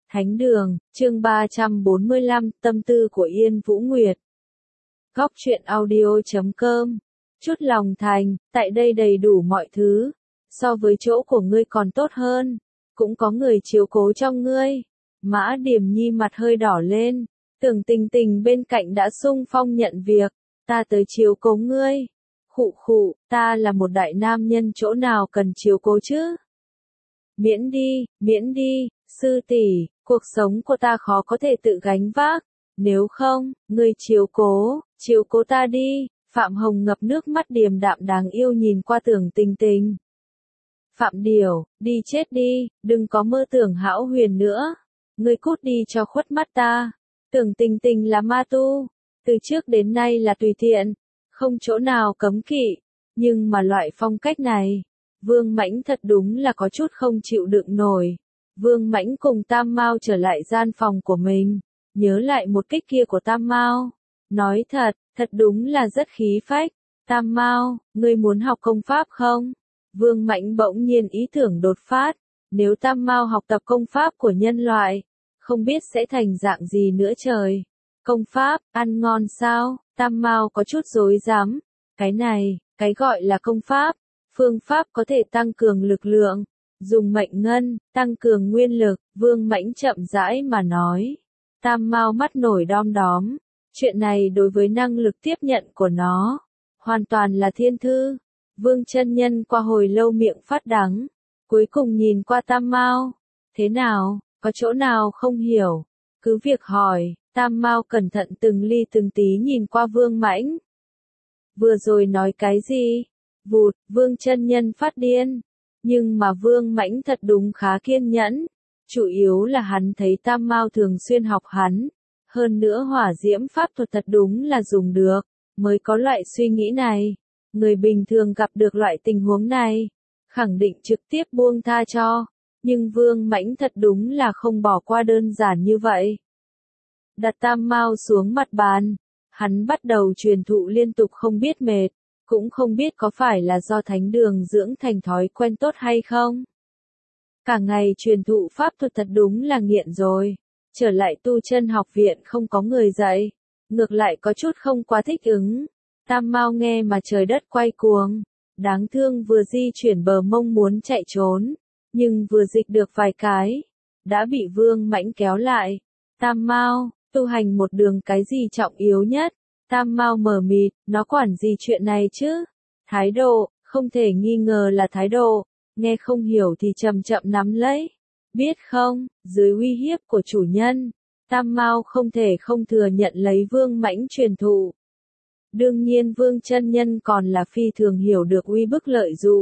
Thánh đường, chương 345, tâm tư của Yên Vũ Nguyệt. Góc truyện audio.com. Chút lòng thành, tại đây đầy đủ mọi thứ. So với chỗ của ngươi còn tốt hơn. Cũng có người chiếu cố cho ngươi. Mã Điểm Nhi mặt hơi đỏ lên. Tưởng Tình Tình bên cạnh đã xung phong nhận việc. Ta tới chiếu cố ngươi. Khụ khụ, ta là một đại nam nhân, chỗ nào cần chiếu cố chứ? Miễn đi, sư tỷ, cuộc sống của ta khó có thể tự gánh vác. Nếu không, ngươi chiếu cố ta đi. Phạm Hồng ngập nước mắt điềm đạm đáng yêu nhìn qua Tưởng Tình Tình. Phạm Điểu, đi chết đi, đừng có mơ tưởng hão huyền nữa. Ngươi cút đi cho khuất mắt ta. Tưởng Tình Tình là ma tu, từ trước đến nay là tùy tiện, không chỗ nào cấm kỵ, nhưng mà loại phong cách này, Vương Mãnh thật đúng là có chút không chịu đựng nổi. Vương Mãnh cùng Tam Mao trở lại gian phòng của mình, nhớ lại một kích kia của Tam Mao, nói thật đúng là rất khí phách. Tam Mao, ngươi muốn học công pháp không? Vương Mãnh bỗng nhiên ý tưởng đột phát, nếu Tam Mao học tập công pháp của nhân loại, không biết sẽ thành dạng gì nữa trời. Công pháp, ăn ngon sao? Tam Mao có chút rối rắm. Cái gọi là công pháp, phương pháp có thể tăng cường lực lượng, dùng mệnh ngân, tăng cường nguyên lực, Vương Mãnh chậm rãi mà nói. Tam Mao mắt nổi đom đóm, chuyện này đối với năng lực tiếp nhận của nó, hoàn toàn là thiên thư. Vương chân nhân qua hồi lâu miệng phát đắng, cuối cùng nhìn qua Tam Mao. Thế nào, có chỗ nào không hiểu? Cứ việc hỏi. Tam Mao cẩn thận từng ly từng tí nhìn qua Vương Mãnh. Vừa rồi nói cái gì? Vụt, Vương chân nhân phát điên. Nhưng mà Vương Mãnh thật đúng khá kiên nhẫn. Chủ yếu là hắn thấy Tam Mao thường xuyên học hắn. Hơn nữa hỏa diễm pháp thuật thật đúng là dùng được, mới có loại suy nghĩ này. Người bình thường gặp được loại tình huống này, khẳng định trực tiếp buông tha cho. Nhưng Vương Mãnh thật đúng là không bỏ qua đơn giản như vậy. Đặt Tam Mao xuống mặt bàn, hắn bắt đầu truyền thụ liên tục không biết mệt, cũng không biết có phải là do thánh đường dưỡng thành thói quen tốt hay không. Cả ngày truyền thụ pháp thuật thật đúng là nghiện rồi, trở lại tu chân học viện không có người dạy, ngược lại có chút không quá thích ứng. Tam Mao nghe mà trời đất quay cuồng, đáng thương vừa di chuyển bờ mông muốn chạy trốn, nhưng vừa dịch được vài cái, đã bị Vương Mãnh kéo lại. Tam Mao, tu hành một đường cái gì trọng yếu nhất? Tam Mao mờ mịt, nó quản gì chuyện này chứ? Thái độ, không thể nghi ngờ là thái độ, nghe không hiểu thì chậm chậm nắm lấy. Biết không, dưới uy hiếp của chủ nhân, Tam Mao không thể không thừa nhận lấy Vương Mãnh truyền thụ. Đương nhiên Vương chân nhân còn là phi thường hiểu được uy bức lợi dụ.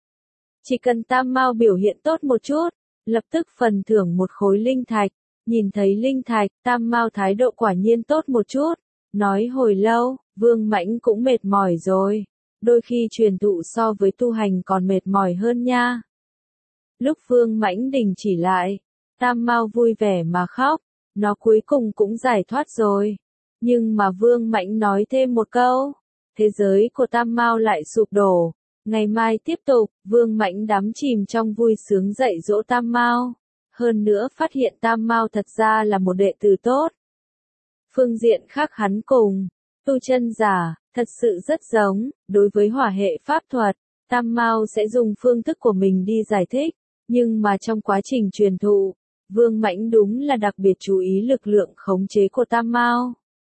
Chỉ cần Tam Mao biểu hiện tốt một chút, lập tức phần thưởng một khối linh thạch. Nhìn thấy linh thạch, Tam Mao thái độ quả nhiên tốt một chút. Nói hồi lâu, Vương Mãnh cũng mệt mỏi rồi. Đôi khi truyền thụ so với tu hành còn mệt mỏi hơn nha. Lúc Vương Mãnh đình chỉ lại, Tam Mao vui vẻ mà khóc. Nó cuối cùng cũng giải thoát rồi. Nhưng mà Vương Mãnh nói thêm một câu. Thế giới của Tam Mao lại sụp đổ. Ngày mai tiếp tục, Vương Mãnh đắm chìm trong vui sướng dạy dỗ Tam Mao. Hơn nữa phát hiện Tam Mao thật ra là một đệ tử tốt. Phương diện khác hắn cùng tu chân giả, thật sự rất giống. Đối với hỏa hệ pháp thuật, Tam Mao sẽ dùng phương thức của mình đi giải thích. Nhưng mà trong quá trình truyền thụ, Vương Mãnh đúng là đặc biệt chú ý lực lượng khống chế của Tam Mao.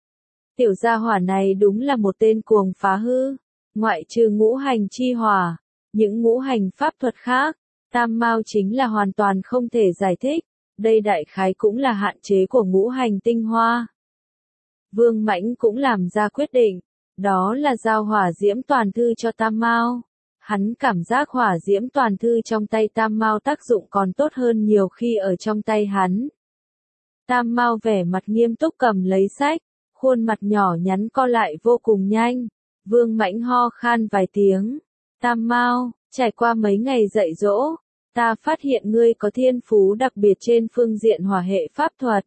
Tiểu gia hỏa này đúng là một tên cuồng phá hư. Ngoại trừ ngũ hành chi hỏa, những ngũ hành pháp thuật khác, Tam Mao chính là hoàn toàn không thể giải thích. Đây đại khái cũng là hạn chế của ngũ hành tinh hoa. Vương Mãnh cũng làm ra quyết định, đó là giao hỏa diễm toàn thư cho Tam Mao. Hắn cảm giác hỏa diễm toàn thư trong tay Tam Mao tác dụng còn tốt hơn nhiều khi ở trong tay hắn. Tam Mao vẻ mặt nghiêm túc cầm lấy sách, khuôn mặt nhỏ nhắn co lại vô cùng nhanh. Vương Mãnh ho khan vài tiếng. Tam Mao, trải qua mấy ngày dạy dỗ, ta phát hiện ngươi có thiên phú đặc biệt trên phương diện hỏa hệ pháp thuật.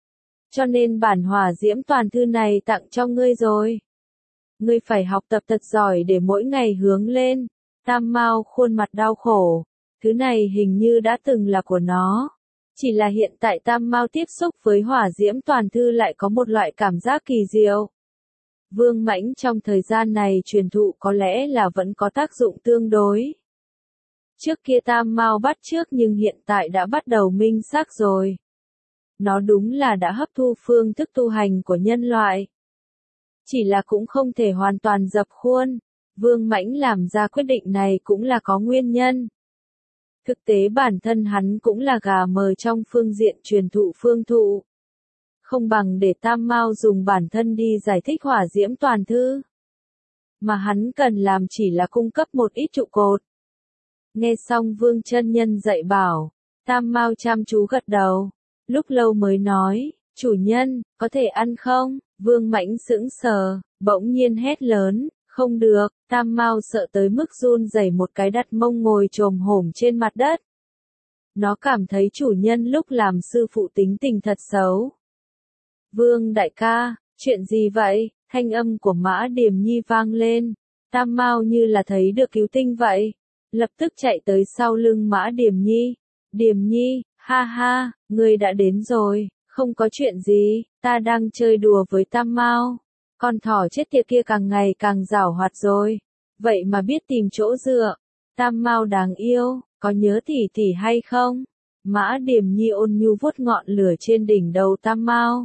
Cho nên bản hỏa diễm toàn thư này tặng cho ngươi rồi. Ngươi phải học tập thật giỏi để mỗi ngày hướng lên. Tam Mao khuôn mặt đau khổ. Thứ này hình như đã từng là của nó. Chỉ là hiện tại Tam Mao tiếp xúc với hỏa diễm toàn thư lại có một loại cảm giác kỳ diệu. Vương Mãnh trong thời gian này truyền thụ có lẽ là vẫn có tác dụng tương đối. Trước kia Tam Mao bắt chước nhưng hiện tại đã bắt đầu minh xác rồi. Nó đúng là đã hấp thu phương thức tu hành của nhân loại. Chỉ là cũng không thể hoàn toàn dập khuôn. Vương Mãnh làm ra quyết định này cũng là có nguyên nhân. Thực tế bản thân hắn cũng là gà mờ trong phương diện truyền thụ phương thụ. Không bằng để Tam Mao dùng bản thân đi giải thích hỏa diễm toàn thư. Mà hắn cần làm chỉ là cung cấp một ít trụ cột. Nghe xong Vương chân nhân dạy bảo, Tam Mao chăm chú gật đầu. Lúc lâu mới nói, chủ nhân, có thể ăn không? Vương Mãnh sững sờ, bỗng nhiên hét lớn, không được. Tam Mao sợ tới mức run rẩy một cái đặt mông ngồi chồm hổm trên mặt đất. Nó cảm thấy chủ nhân lúc làm sư phụ tính tình thật xấu. Vương đại ca, chuyện gì vậy? Thanh âm của Mã Điềm Nhi vang lên. Tam Mao như là thấy được cứu tinh vậy. Lập tức chạy tới sau lưng Mã Điềm Nhi. Điềm Nhi, ha ha, ngươi đã đến rồi, không có chuyện gì, ta đang chơi đùa với Tam Mao. Con thỏ chết tiệt kia càng ngày càng giảo hoạt rồi. Vậy mà biết tìm chỗ dựa. Tam Mao đáng yêu, có nhớ tỷ tỷ hay không? Mã Điềm Nhi ôn nhu vuốt ngọn lửa trên đỉnh đầu Tam Mao.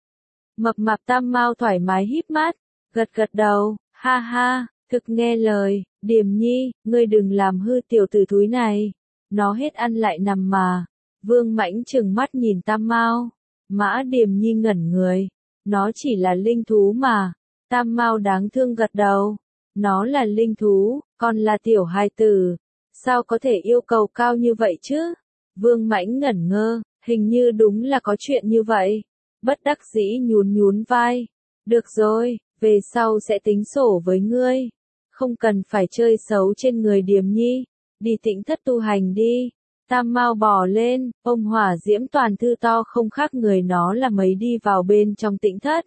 Mập mạp Tam Mao thoải mái híp mắt, gật gật đầu, ha ha, thực nghe lời. Điềm Nhi, ngươi đừng làm hư tiểu tử thúi này. Nó hết ăn lại nằm mà. Vương Mãnh trừng mắt nhìn Tam Mao. Mã Điềm Nhi ngẩn người. Nó chỉ là linh thú mà. Tam Mao đáng thương gật đầu. Nó là linh thú, còn là tiểu hài tử. Sao có thể yêu cầu cao như vậy chứ? Vương Mãnh ngẩn ngơ, hình như đúng là có chuyện như vậy. Bất đắc dĩ nhún nhún vai. Được rồi, về sau sẽ tính sổ với ngươi. Không cần phải chơi xấu trên người Điềm Nhi. Đi Tĩnh thất tu hành đi. Tam Mao bò lên, ôm hỏa diễm toàn thư to không khác người nó là mấy đi vào bên trong Tĩnh thất.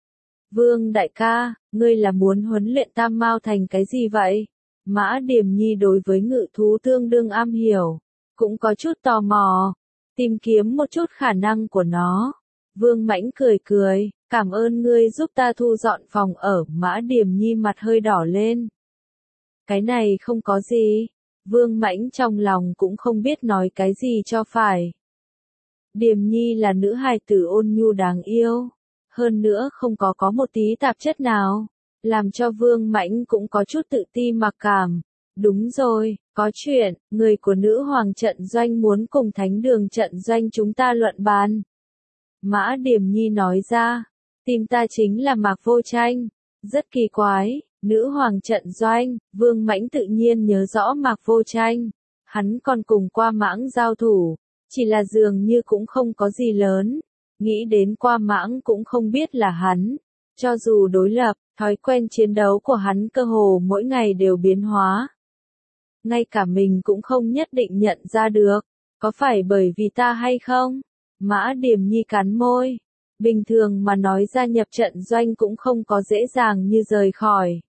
Vương đại ca, ngươi là muốn huấn luyện Tam Mao thành cái gì vậy? Mã Điềm Nhi đối với ngự thú tương đương am hiểu, cũng có chút tò mò, tìm kiếm một chút khả năng của nó. Vương Mãnh cười cười, cảm ơn ngươi giúp ta thu dọn phòng ở. Mã Điềm Nhi mặt hơi đỏ lên. Cái này không có gì. Vương Mãnh trong lòng cũng không biết nói cái gì cho phải. Điềm Nhi là nữ hài tử ôn nhu đáng yêu. Hơn nữa không có một tí tạp chất nào. Làm cho Vương Mãnh cũng có chút tự ti mặc cảm. Đúng rồi, có chuyện, người của nữ hoàng trận doanh muốn cùng thánh đường trận doanh chúng ta luận bàn. Mã Điềm Nhi nói ra, tìm ta chính là Mạc Vô Tranh. Rất kỳ quái, nữ hoàng trận doanh, Vương Mãnh tự nhiên nhớ rõ Mạc Vô Tranh. Hắn còn cùng Qua Mãng giao thủ, chỉ là dường như cũng không có gì lớn. Nghĩ đến Qua Mãng cũng không biết là hắn. Cho dù đối lập, thói quen chiến đấu của hắn cơ hồ mỗi ngày đều biến hóa. Ngay cả mình cũng không nhất định nhận ra được. Có phải bởi vì ta hay không? Mã Điềm Nhi cắn môi. Bình thường mà nói gia nhập trận doanh cũng không có dễ dàng như rời khỏi.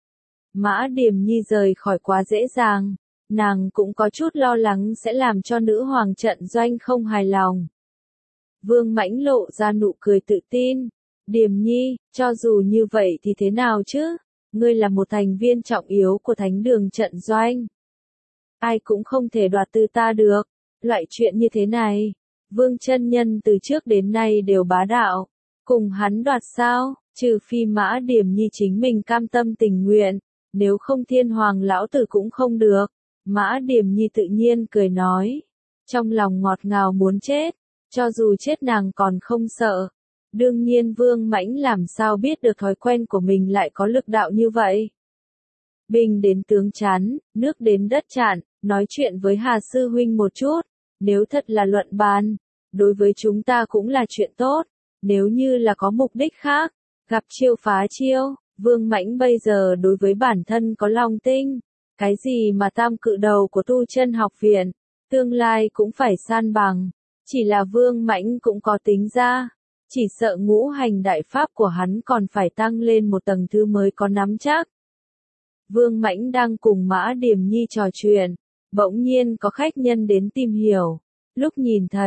Mã Điềm Nhi rời khỏi quá dễ dàng. Nàng cũng có chút lo lắng sẽ làm cho nữ hoàng trận doanh không hài lòng. Vương Mãnh lộ ra nụ cười tự tin. Điềm Nhi, cho dù như vậy thì thế nào chứ? Ngươi là một thành viên trọng yếu của thánh đường trận doanh. Ai cũng không thể đoạt từ ta được. Loại chuyện như thế này, Vương chân nhân từ trước đến nay đều bá đạo. Cùng hắn đoạt sao? Trừ phi Mã Điềm Nhi chính mình cam tâm tình nguyện. Nếu không Thiên Hoàng lão tử cũng không được. Mã Điềm Nhi tự nhiên cười nói. Trong lòng ngọt ngào muốn chết. Cho dù chết nàng còn không sợ. Đương nhiên Vương Mãnh làm sao biết được thói quen của mình lại có lực đạo như vậy. Binh đến tướng chắn, nước đến đất chặn, nói chuyện với Hà Sư Huynh một chút. Nếu thật là luận bàn, đối với chúng ta cũng là chuyện tốt. Nếu như là có mục đích khác, gặp chiêu phá chiêu, Vương Mãnh bây giờ đối với bản thân có lòng tin. Cái gì mà tam cự đầu của tu chân học viện, tương lai cũng phải san bằng. Chỉ là Vương Mãnh cũng có tính ra. Chỉ sợ ngũ hành đại pháp của hắn còn phải tăng lên một tầng thứ mới có nắm chắc. Vương Mãnh đang cùng Mã Điềm Nhi trò chuyện. Bỗng nhiên có khách nhân đến tìm hiểu. Lúc nhìn thấy,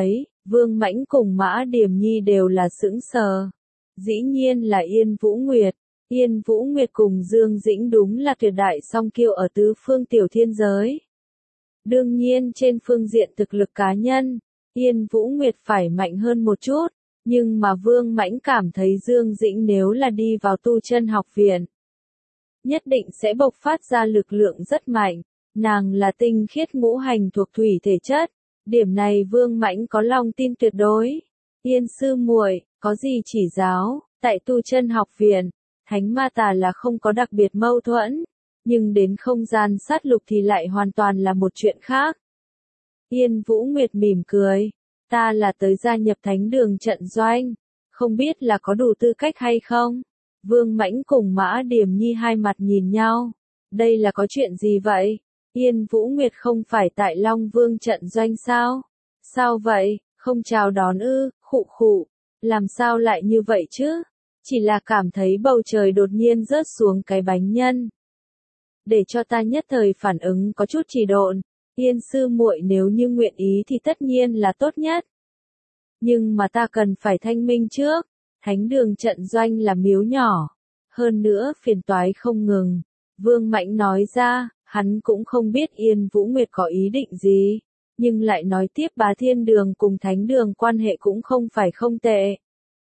Vương Mãnh cùng Mã Điềm Nhi đều là sững sờ. Dĩ nhiên là Yên Vũ Nguyệt. Yên Vũ Nguyệt cùng Dương Dĩnh đúng là tuyệt đại song kiêu ở tứ phương tiểu thiên giới. Đương nhiên trên phương diện thực lực cá nhân, Yên Vũ Nguyệt phải mạnh hơn một chút, nhưng mà Vương Mãnh cảm thấy Dương Dĩnh nếu là đi vào tu chân học viện, nhất định sẽ bộc phát ra lực lượng rất mạnh. Nàng là tinh khiết ngũ hành thuộc thủy thể chất, điểm này Vương Mãnh có lòng tin tuyệt đối. Yên sư muội, có gì chỉ giáo? Tại tu chân học viện, thánh ma tà là không có đặc biệt mâu thuẫn, nhưng đến không gian sát lục thì lại hoàn toàn là một chuyện khác. Yên Vũ Nguyệt mỉm cười, ta là tới gia nhập thánh đường trận doanh, không biết là có đủ tư cách hay không? Vương Mãnh cùng Mã Điềm Nhi hai mặt nhìn nhau, đây là có chuyện gì vậy? Yên Vũ Nguyệt không phải tại Long Vương trận doanh sao? Sao vậy, không chào đón ư? Khụ khụ, làm sao lại như vậy chứ? Chỉ là cảm thấy bầu trời đột nhiên rớt xuống cái bánh nhân. Để cho ta nhất thời phản ứng có chút trì độn, Yên sư muội nếu như nguyện ý thì tất nhiên là tốt nhất. Nhưng mà ta cần phải thanh minh trước, thánh đường trận doanh là miếu nhỏ. Hơn nữa phiền toái không ngừng. Vương Mãnh nói ra, hắn cũng không biết Yên Vũ Nguyệt có ý định gì. Nhưng lại nói tiếp Bá Thiên Đường cùng thánh đường quan hệ cũng không phải không tệ.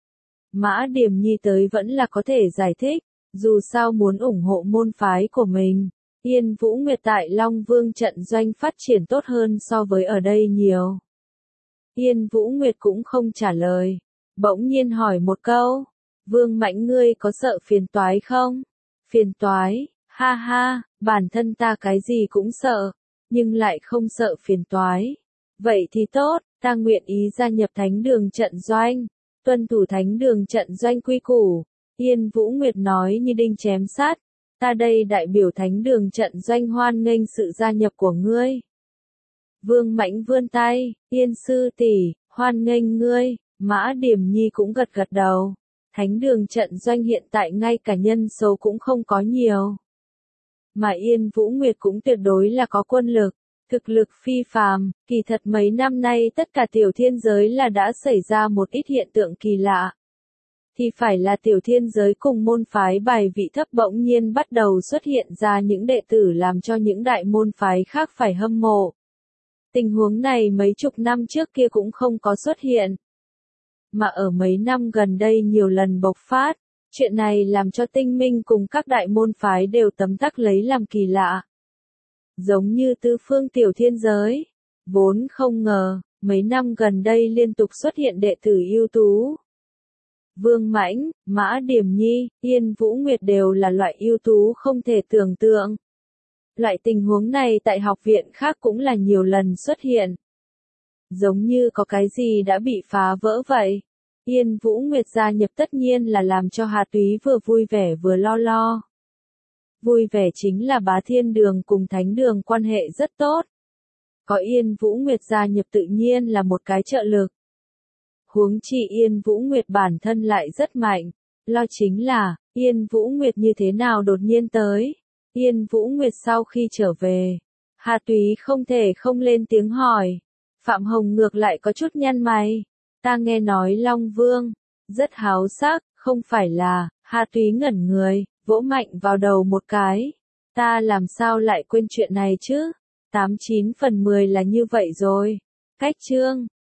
Mã Điềm Nhi tới vẫn là có thể giải thích, dù sao muốn ủng hộ môn phái của mình. Yên Vũ Nguyệt tại Long Vương trận doanh phát triển tốt hơn so với ở đây nhiều. Yên Vũ Nguyệt cũng không trả lời, bỗng nhiên hỏi một câu, Vương Mãnh ngươi có sợ phiền toái không? Phiền toái, ha ha, bản thân ta cái gì cũng sợ, nhưng lại không sợ phiền toái. Vậy thì tốt, ta nguyện ý gia nhập thánh đường trận doanh, tuân thủ thánh đường trận doanh quy củ. Yên Vũ Nguyệt nói như đinh chém sát, ta đây đại biểu thánh đường trận doanh hoan nghênh sự gia nhập của ngươi. Vương Mãnh vươn tay, Yên sư tỷ, hoan nghênh ngươi. Mã Điềm Nhi cũng gật gật đầu. Thánh đường trận doanh hiện tại ngay cả nhân số cũng không có nhiều. Mà Yên Vũ Nguyệt cũng tuyệt đối là có quân lực, thực lực phi phàm, kỳ thật mấy năm nay tất cả tiểu thiên giới là đã xảy ra một ít hiện tượng kỳ lạ. Thì phải là tiểu thiên giới cùng môn phái bài vị thấp bỗng nhiên bắt đầu xuất hiện ra những đệ tử làm cho những đại môn phái khác phải hâm mộ. Tình huống này mấy chục năm trước kia cũng không có xuất hiện. Mà ở mấy năm gần đây nhiều lần bộc phát, chuyện này làm cho Tinh Minh cùng các đại môn phái đều tấm tắc lấy làm kỳ lạ. Giống như tứ phương tiểu thiên giới, vốn không ngờ, mấy năm gần đây liên tục xuất hiện đệ tử ưu tú. Vương Mãnh, Mã Điềm Nhi, Yên Vũ Nguyệt đều là loại ưu tú không thể tưởng tượng. Loại tình huống này tại học viện khác cũng là nhiều lần xuất hiện. Giống như có cái gì đã bị phá vỡ vậy. Yên Vũ Nguyệt gia nhập tất nhiên là làm cho Hà Túy vừa vui vẻ vừa lo lo. Vui vẻ chính là Bá Thiên Đường cùng Thánh Đường quan hệ rất tốt. Có Yên Vũ Nguyệt gia nhập tự nhiên là một cái trợ lực. Huống chi Yên Vũ Nguyệt bản thân lại rất mạnh. Lo chính là, Yên Vũ Nguyệt như thế nào đột nhiên tới. Yên Vũ Nguyệt sau khi trở về, Hà Túy không thể không lên tiếng hỏi. Phạm Hồng ngược lại có chút nhăn mày. Ta nghe nói Long Vương, rất háo sắc, không phải là, Hà Túy ngẩn người, vỗ mạnh vào đầu một cái. Ta làm sao lại quên chuyện này chứ? 89/10 là như vậy rồi. Cách chương.